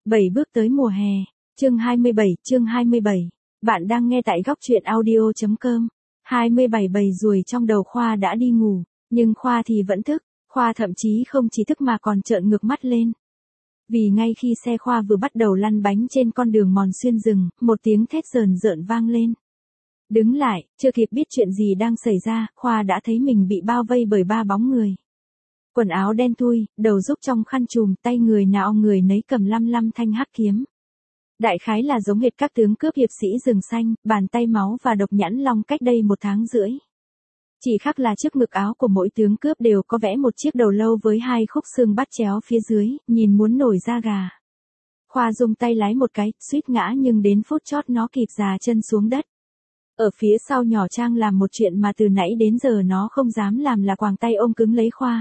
7 bước tới mùa hè. Chương 27. Bạn đang nghe tại góc truyện audio.com. 27 bầy ruồi trong đầu Khoa đã đi ngủ, nhưng Khoa thì vẫn thức. Khoa thậm chí không chỉ thức mà còn trợn ngược mắt lên. Vì ngay khi xe Khoa vừa bắt đầu lăn bánh trên con đường mòn xuyên rừng, một tiếng thét rờn rợn vang lên. Đứng lại, chưa kịp biết chuyện gì đang xảy ra, Khoa đã thấy mình bị bao vây bởi 3 bóng người. Quần áo đen thui, đầu rúc trong khăn trùm, tay người nào người nấy cầm lăm thanh hắc kiếm. Đại khái là giống hệt các tướng cướp hiệp sĩ rừng xanh, bàn tay máu và độc nhãn long cách đây 1 tháng rưỡi. Chỉ khác là trước ngực áo của mỗi tướng cướp đều có vẽ một chiếc đầu lâu với 2 khúc xương bắt chéo phía dưới, nhìn muốn nổi da gà. Khoa dùng tay lái một cái, suýt ngã nhưng đến phút chót nó kịp già chân xuống đất. Ở phía sau nhỏ Trang làm một chuyện mà từ nãy đến giờ nó không dám làm là quàng tay ôm cứng lấy Khoa.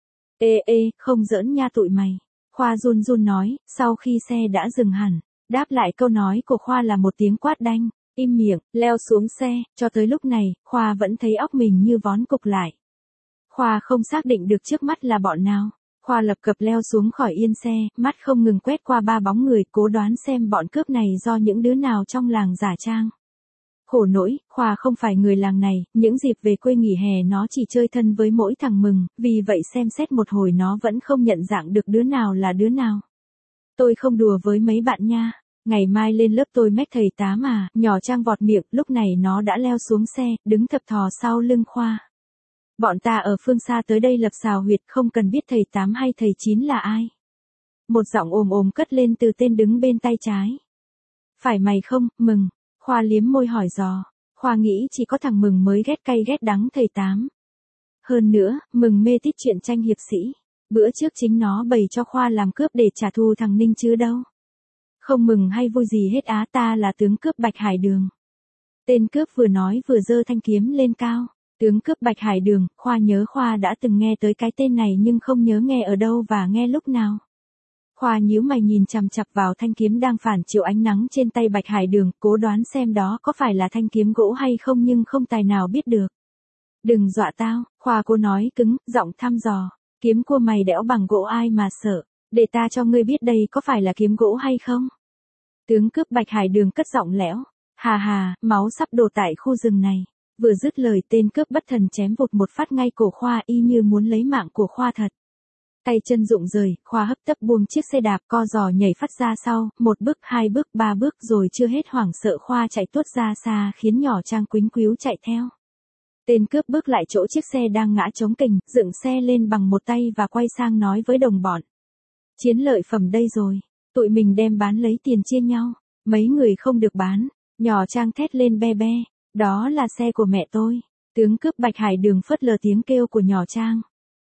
Ê, không giỡn nha tụi mày. Khoa run run nói, sau khi xe đã dừng hẳn. Đáp lại câu nói của Khoa là một tiếng quát đanh, im miệng, leo xuống xe. Cho tới lúc này, Khoa vẫn thấy óc mình như vón cục lại. Khoa không xác định được trước mắt là bọn nào. Khoa lập cập leo xuống khỏi yên xe, mắt không ngừng quét qua 3 bóng người, cố đoán xem bọn cướp này do những đứa nào trong làng giả Trang. Khổ nỗi, Khoa không phải người làng này, những dịp về quê nghỉ hè nó chỉ chơi thân với mỗi thằng Mừng, vì vậy xem xét một hồi nó vẫn không nhận dạng được đứa nào là đứa nào. Tôi không đùa với mấy bạn nha, ngày mai lên lớp tôi mách thầy Tám à, nhỏ Trang vọt miệng, lúc này nó đã leo xuống xe, đứng thập thò sau lưng Khoa. Bọn ta ở phương xa tới đây lập xào huyệt, không cần biết thầy Tám hay thầy Chín là ai. Một giọng ồm cất lên từ tên đứng bên tay trái. Phải mày không, Mừng? Khoa liếm môi hỏi dò. Khoa nghĩ chỉ có thằng Mừng mới ghét cay ghét đắng thầy Tám. Hơn nữa, Mừng mê tít chuyện tranh hiệp sĩ. Bữa trước chính nó bày cho Khoa làm cướp để trả thù thằng Ninh chứ đâu. Không mừng hay vui gì hết á, ta là tướng cướp Bạch Hải Đường. Tên cướp vừa nói vừa giơ thanh kiếm lên cao. Tướng cướp Bạch Hải Đường, Khoa nhớ Khoa đã từng nghe tới cái tên này nhưng không nhớ nghe ở đâu và nghe lúc nào. Khoa nhíu mày nhìn chằm chằm vào thanh kiếm đang phản chiếu ánh nắng trên tay Bạch Hải Đường, cố đoán xem đó có phải là thanh kiếm gỗ hay không nhưng không tài nào biết được. Đừng dọa tao, Khoa cô nói cứng, giọng thăm dò. Kiếm của mày đẽo bằng gỗ ai mà sợ, để ta cho ngươi biết đây có phải là kiếm gỗ hay không. Tướng cướp Bạch Hải Đường cất giọng lẽo. Hà, máu sắp đổ tại khu rừng này. Vừa dứt lời tên cướp bất thần chém vụt một phát ngay cổ Khoa y như muốn lấy mạng của Khoa thật. Tay chân rụng rời, Khoa hấp tấp buông chiếc xe đạp co giò nhảy phát ra sau, 1 bước, 2 bước, 3 bước rồi chưa hết hoảng sợ Khoa chạy tuốt ra xa khiến nhỏ Trang quýnh quíu chạy theo. Tên cướp bước lại chỗ chiếc xe đang ngã chống kềnh, dựng xe lên bằng một tay và quay sang nói với đồng bọn. Chiến lợi phẩm đây rồi, tụi mình đem bán lấy tiền chia nhau, mấy người không được bán. Nhỏ Trang thét lên be, đó là xe của mẹ tôi. Tướng cướp Bạch Hải Đường phớt lờ tiếng kêu của nhỏ Trang.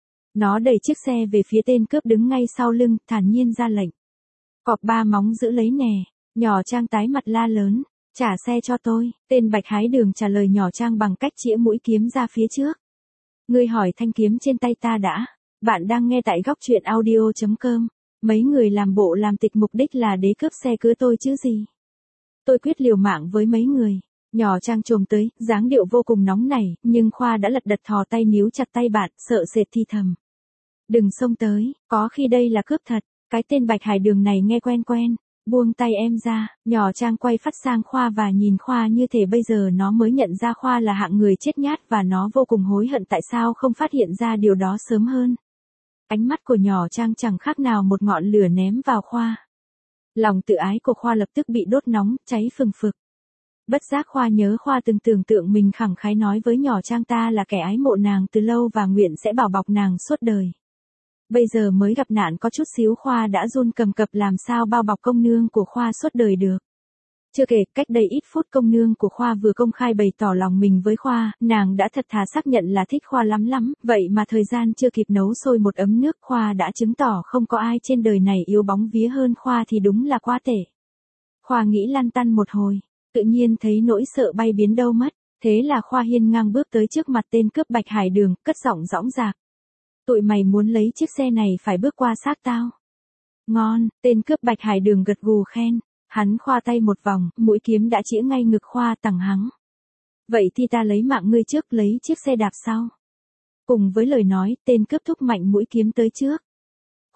Nó đẩy chiếc xe về phía tên cướp đứng ngay sau lưng, thản nhiên ra lệnh. Cọp 3 móng giữ lấy nè. Nhỏ Trang tái mặt la lớn. Trả xe cho tôi. Tên Bạch Hải Đường trả lời nhỏ Trang bằng cách chĩa mũi kiếm ra phía trước. Ngươi hỏi thanh kiếm trên tay ta đã. Bạn đang nghe tại góc truyện audio.com. Mấy người làm bộ làm tịch mục đích là để cướp xe cưới tôi chứ gì. Tôi quyết liều mạng với mấy người. Nhỏ Trang chồm tới, dáng điệu vô cùng nóng nảy, nhưng Khoa đã lật đật thò tay níu chặt tay bạn, sợ sệt thi thầm. Đừng xông tới, có khi đây là cướp thật. Cái tên Bạch Hải Đường này nghe quen. Buông tay em ra. Nhỏ Trang quay phát sang Khoa và nhìn Khoa như thể bây giờ nó mới nhận ra Khoa là hạng người chết nhát và nó vô cùng hối hận tại sao không phát hiện ra điều đó sớm hơn. Ánh mắt của nhỏ Trang chẳng khác nào một ngọn lửa ném vào Khoa. Lòng tự ái của Khoa lập tức bị đốt nóng, cháy phừng phực. Bất giác Khoa nhớ Khoa từng tưởng tượng mình khẳng khái nói với nhỏ Trang ta là kẻ ái mộ nàng từ lâu và nguyện sẽ bảo bọc nàng suốt đời. Bây giờ mới gặp nạn có chút xíu Khoa đã run cầm cập làm sao bao bọc công nương của Khoa suốt đời được. Chưa kể, cách đây ít phút công nương của Khoa vừa công khai bày tỏ lòng mình với Khoa, nàng đã thật thà xác nhận là thích Khoa lắm, vậy mà thời gian chưa kịp nấu sôi một ấm nước Khoa đã chứng tỏ không có ai trên đời này yếu bóng vía hơn Khoa thì đúng là quá tệ. Khoa nghĩ lăn tăn một hồi, tự nhiên thấy nỗi sợ bay biến đâu mất, thế là Khoa hiên ngang bước tới trước mặt tên cướp Bạch Hải Đường, cất giọng dõng dạc. Tụi mày muốn lấy chiếc xe này phải bước qua xác tao. Ngon, tên cướp Bạch Hải Đường gật gù khen. Hắn khoa tay một vòng, mũi kiếm đã chĩa ngay ngực Khoa tằng hắng. Vậy thì ta lấy mạng ngươi trước, lấy chiếc xe đạp sau. Cùng với lời nói, tên cướp thúc mạnh mũi kiếm tới trước.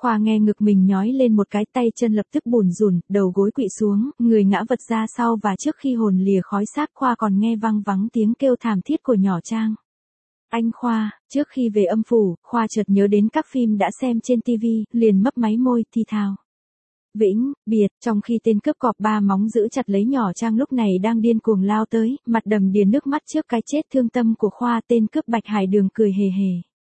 Khoa nghe ngực mình nhói lên một cái, tay chân lập tức bùn rùn, đầu gối quỵ xuống, người ngã vật ra sau và trước khi hồn lìa khói xác Khoa còn nghe văng vắng tiếng kêu thảm thiết của nhỏ Trang. Anh Khoa, trước khi về âm phủ, Khoa chợt nhớ đến các phim đã xem trên TV, liền mấp máy môi, thì thào. Vĩnh, biệt, trong khi tên cướp cọp ba móng giữ chặt lấy nhỏ Trang lúc này đang điên cuồng lao tới, mặt đầm đìa nước mắt trước cái chết thương tâm của Khoa, tên cướp Bạch Hải Đường cười hề hề.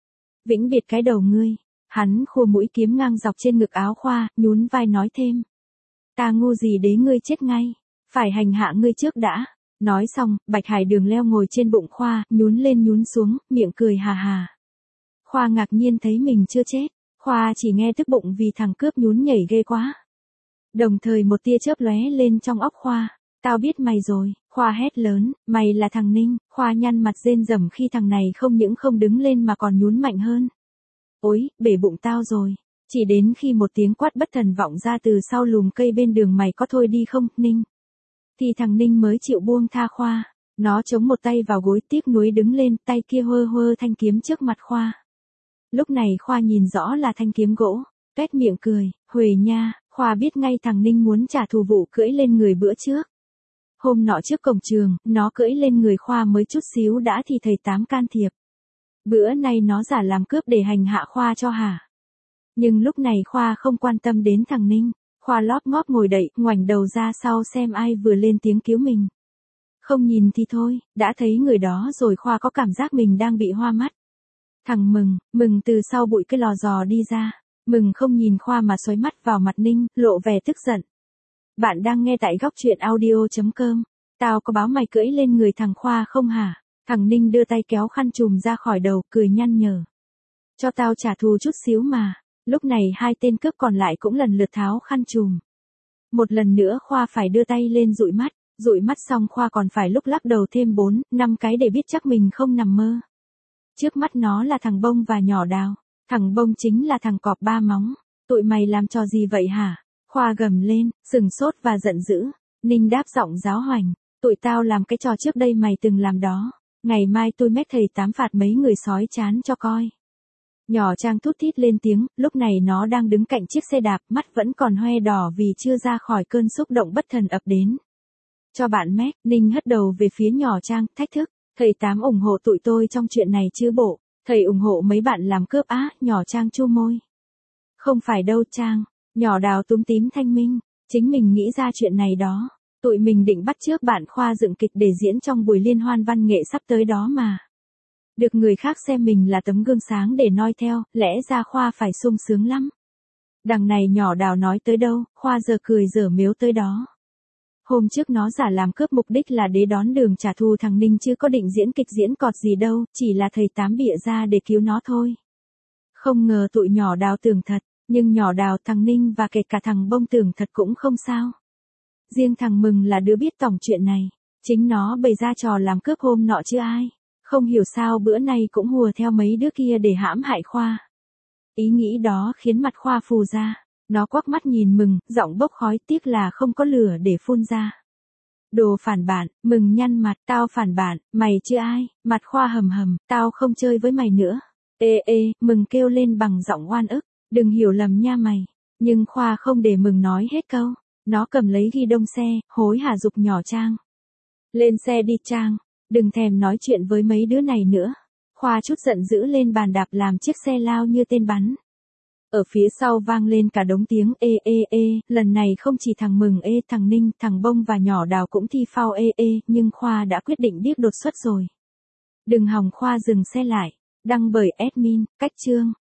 Vĩnh biệt cái đầu ngươi. Hắn khua mũi kiếm ngang dọc trên ngực áo Khoa, nhún vai nói thêm. Ta ngu gì để ngươi chết ngay, phải hành hạ ngươi trước đã. Nói xong, Bạch Hải Đường leo ngồi trên bụng Khoa, nhún lên nhún xuống, miệng cười hà hà. Khoa ngạc nhiên thấy mình chưa chết, Khoa chỉ nghe tức bụng vì thằng cướp nhún nhảy ghê quá. Đồng thời một tia chớp lóe lên trong óc Khoa. Tao biết mày rồi, Khoa hét lớn, mày là thằng Ninh. Khoa nhăn mặt rên rầm khi thằng này không những không đứng lên mà còn nhún mạnh hơn. Ôi, bể bụng tao rồi. Chỉ đến khi một tiếng quát bất thần vọng ra từ sau lùm cây bên đường, mày có thôi đi không, Ninh? Thì thằng Ninh mới chịu buông tha Khoa. Nó chống một tay vào gối tiếc nuối đứng lên, tay kia hơ hơ thanh kiếm trước mặt Khoa. Lúc này Khoa nhìn rõ là thanh kiếm gỗ, tuét miệng cười, Huề nha, Khoa biết ngay thằng Ninh muốn trả thù vụ cưỡi lên người bữa trước. Hôm nọ trước cổng trường, nó cưỡi lên người Khoa mới chút xíu đã thì thầy Tám can thiệp. Bữa nay nó giả làm cướp để hành hạ Khoa cho hả? Nhưng lúc này Khoa không quan tâm đến thằng Ninh. Khoa lóp ngóp ngồi đậy, ngoảnh đầu ra sau xem ai vừa lên tiếng cứu mình. Không nhìn thì thôi, đã thấy người đó rồi Khoa có cảm giác mình đang bị hoa mắt. Thằng Mừng từ sau bụi cái lò giò đi ra. Mừng không nhìn Khoa mà xoáy mắt vào mặt Ninh, lộ vẻ tức giận. Bạn đang nghe tại góc truyện audio.com. Tao có báo mày cưỡi lên người thằng Khoa không hả? Thằng Ninh đưa tay kéo khăn trùm ra khỏi đầu, cười nhăn nhở. Cho tao trả thù chút xíu mà. Lúc này hai tên cướp còn lại cũng lần lượt tháo khăn trùm. Một lần nữa Khoa phải đưa tay lên dụi mắt xong Khoa còn phải lúc lắc đầu thêm 4-5 cái để biết chắc mình không nằm mơ. Trước mắt nó là thằng Bông và nhỏ Đào. Thằng Bông chính là thằng cọp ba móng. Tụi mày làm trò gì vậy hả? Khoa gầm lên, sừng sốt và giận dữ. Ninh đáp giọng giáo hoành. Tụi tao làm cái trò trước đây mày từng làm đó. Ngày mai tôi mét thầy Tám phạt mấy người sói chán cho coi. Nhỏ Trang thút thít lên tiếng, lúc này nó đang đứng cạnh chiếc xe đạp, mắt vẫn còn hoe đỏ vì chưa ra khỏi cơn xúc động bất thần ập đến. Cho bạn mét, Ninh hất đầu về phía nhỏ Trang, thách thức. Thầy Tám ủng hộ tụi tôi trong chuyện này chứ bộ. Thầy ủng hộ mấy bạn làm cướp á, nhỏ Trang chu môi. Không phải đâu Trang, nhỏ Đào túm tím thanh minh. Chính mình nghĩ ra chuyện này đó. Tụi mình định bắt chước bạn Khoa dựng kịch để diễn trong buổi liên hoan văn nghệ sắp tới đó mà. Được người khác xem mình là tấm gương sáng để noi theo, lẽ ra Khoa phải sung sướng lắm. Đằng này nhỏ Đào nói tới đâu, Khoa giờ cười dở mếu tới đó. Hôm trước nó giả làm cướp mục đích là để đón đường trả thù thằng Ninh chứ có định diễn kịch diễn cọt gì đâu, chỉ là thầy Tám bịa ra để cứu nó thôi. Không ngờ tụi nhỏ Đào tưởng thật, nhưng nhỏ Đào, thằng Ninh và kể cả thằng Bông tưởng thật cũng không sao. Riêng thằng Mừng là đứa biết tỏng chuyện này, chính nó bày ra trò làm cướp hôm nọ chứ ai. Không hiểu sao bữa nay cũng hùa theo mấy đứa kia để hãm hại Khoa. Ý nghĩ đó khiến mặt Khoa phù ra. Nó quắc mắt nhìn Mừng, giọng bốc khói, tiếc là không có lửa để phun ra. Đồ phản bạn, Mừng nhăn mặt, tao phản bạn, mày chứ ai, mặt Khoa hầm hầm, tao không chơi với mày nữa. Ê, Mừng kêu lên bằng giọng oan ức, đừng hiểu lầm nha mày. Nhưng Khoa không để Mừng nói hết câu. Nó cầm lấy ghi đông xe, hối hả giục nhỏ Trang. Lên xe đi Trang. Đừng thèm nói chuyện với mấy đứa này nữa. Khoa chút giận dữ lên bàn đạp làm chiếc xe lao như tên bắn. Ở phía sau vang lên cả đống tiếng ê, lần này không chỉ thằng Mừng thằng Ninh, thằng Bông và nhỏ Đào cũng thi phao nhưng Khoa đã quyết định điếc đột xuất rồi. Đừng hòng Khoa dừng xe lại. Đăng bởi admin, Cách Chương.